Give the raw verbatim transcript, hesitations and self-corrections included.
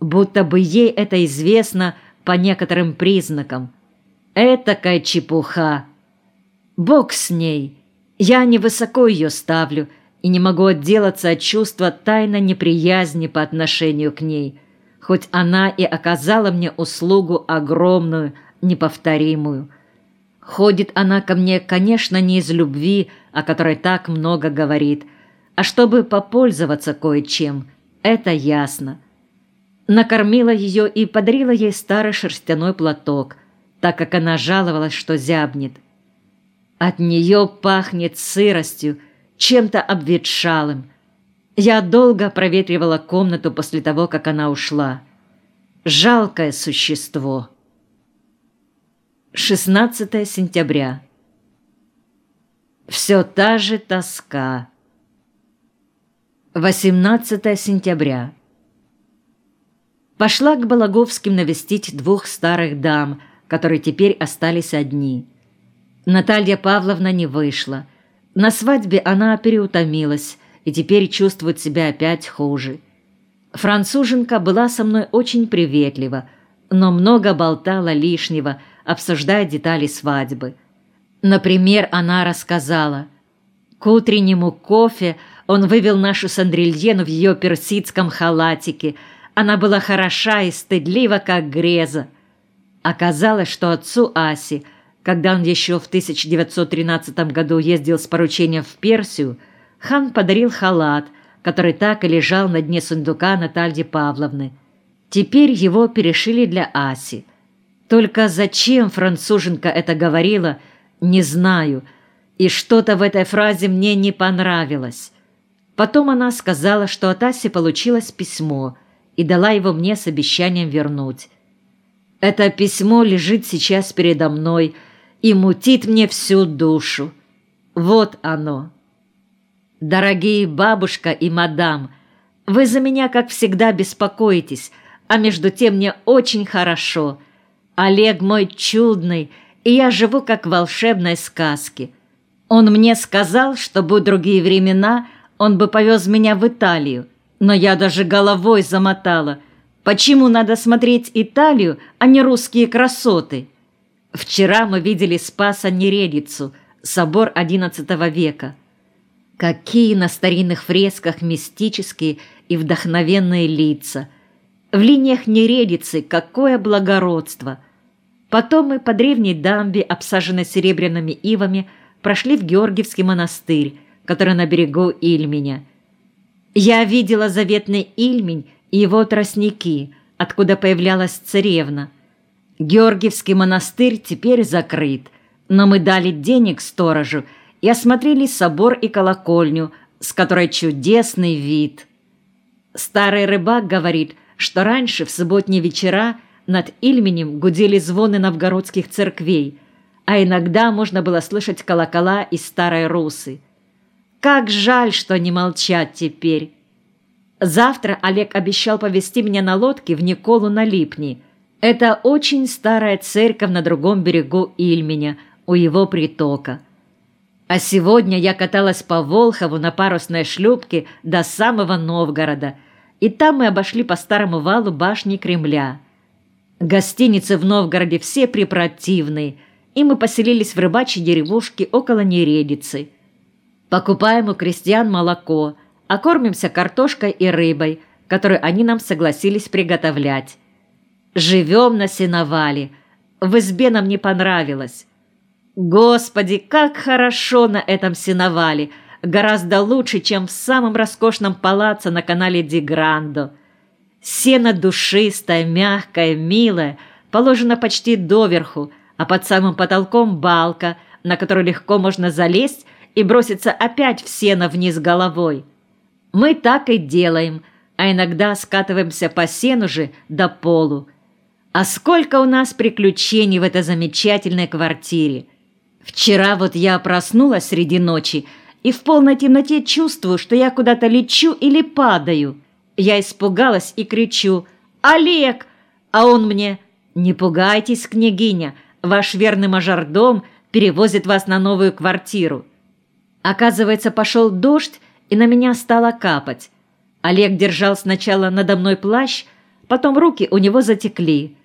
будто бы ей это известно по некоторым признакам. Этакая чепуха. Бог с ней. Я невысоко ее ставлю и не могу отделаться от чувства тайной неприязни по отношению к ней, хоть она и оказала мне услугу огромную, неповторимую. Ходит она ко мне, конечно, не из любви, о которой так много говорит, а чтобы попользоваться кое-чем, это ясно. Накормила ее и подарила ей старый шерстяной платок, так как она жаловалась, что зябнет. От нее пахнет сыростью, чем-то обветшалым. Я долго проветривала комнату после того, как она ушла. Жалкое существо. шестнадцатое сентября. Все та же тоска. восемнадцатое сентября. Пошла к Балаговским навестить двух старых дам, которые теперь остались одни. Наталья Павловна не вышла. На свадьбе она переутомилась и теперь чувствует себя опять хуже. Француженка была со мной очень приветлива, но много болтала лишнего, обсуждая детали свадьбы. Например, она рассказала: к утреннему кофе он вывел нашу Сандрильену в ее персидском халатике. Она была хороша и стыдлива, как греза. Оказалось, что отцу Аси, когда он еще в тысяча девятьсот тринадцатом году ездил с поручением в Персию, хан подарил халат, который так и лежал на дне сундука Натальи Павловны. Теперь его перешили для Аси. Только зачем француженка это говорила, не знаю, и что-то в этой фразе мне не понравилось. Потом она сказала, что от Аси получилось письмо, и дала его мне с обещанием вернуть. Это письмо лежит сейчас передо мной и мутит мне всю душу. Вот оно. Дорогие бабушка и мадам, вы за меня, как всегда, беспокоитесь, а между тем мне очень хорошо. Олег мой чудный, и я живу как в волшебной сказке. Он мне сказал, что, будь другие времена, он бы повез меня в Италию, но я даже головой замотала. Почему надо смотреть Италию, а не русские красоты? Вчера мы видели Спаса-Нередицу, собор одиннадцатого века. Какие на старинных фресках мистические и вдохновенные лица! В линиях Нередицы какое благородство! Потом мы по древней дамбе, обсаженной серебряными ивами, прошли в Георгиевский монастырь, который на берегу Ильменя. Я видела заветный Ильмень и его тростники, откуда появлялась царевна. Георгиевский монастырь теперь закрыт, но мы дали денег сторожу и осмотрели собор и колокольню, с которой чудесный вид. Старый рыбак говорит, что раньше в субботние вечера над Ильменем гудели звоны новгородских церквей, а иногда можно было слышать колокола из Старой Русы. Как жаль, что не молчат теперь. Завтра Олег обещал повезти меня на лодке в Николу на Липни. Это очень старая церковь на другом берегу Ильменя, у его притока. А сегодня я каталась по Волхову на парусной шлюпке до самого Новгорода, и там мы обошли по старому валу башни Кремля. Гостиницы в Новгороде все препротивные, и мы поселились в рыбачьей деревушке около Нередицы. Покупаем у крестьян молоко, а кормимся картошкой и рыбой, которую они нам согласились приготовлять. Живем на сеновале. В избе нам не понравилось. Господи, как хорошо на этом сеновале! Гораздо лучше, чем в самом роскошном палаце на канале Ди-Грандо. Сено душистое, мягкое, милое, положено почти доверху, а под самым потолком балка, на которую легко можно залезть и броситься опять в сено вниз головой. Мы так и делаем, а иногда скатываемся по сену же до полу. А сколько у нас приключений в этой замечательной квартире! Вчера вот я проснулась среди ночи и в полной темноте чувствую, что я куда-то лечу или падаю. Я испугалась и кричу: «Олег!» А он мне: «Не пугайтесь, княгиня, ваш верный мажордом перевозит вас на новую квартиру». Оказывается, пошел дождь, и на меня стало капать. Олег держал сначала надо мной плащ, Потом руки у него затекли.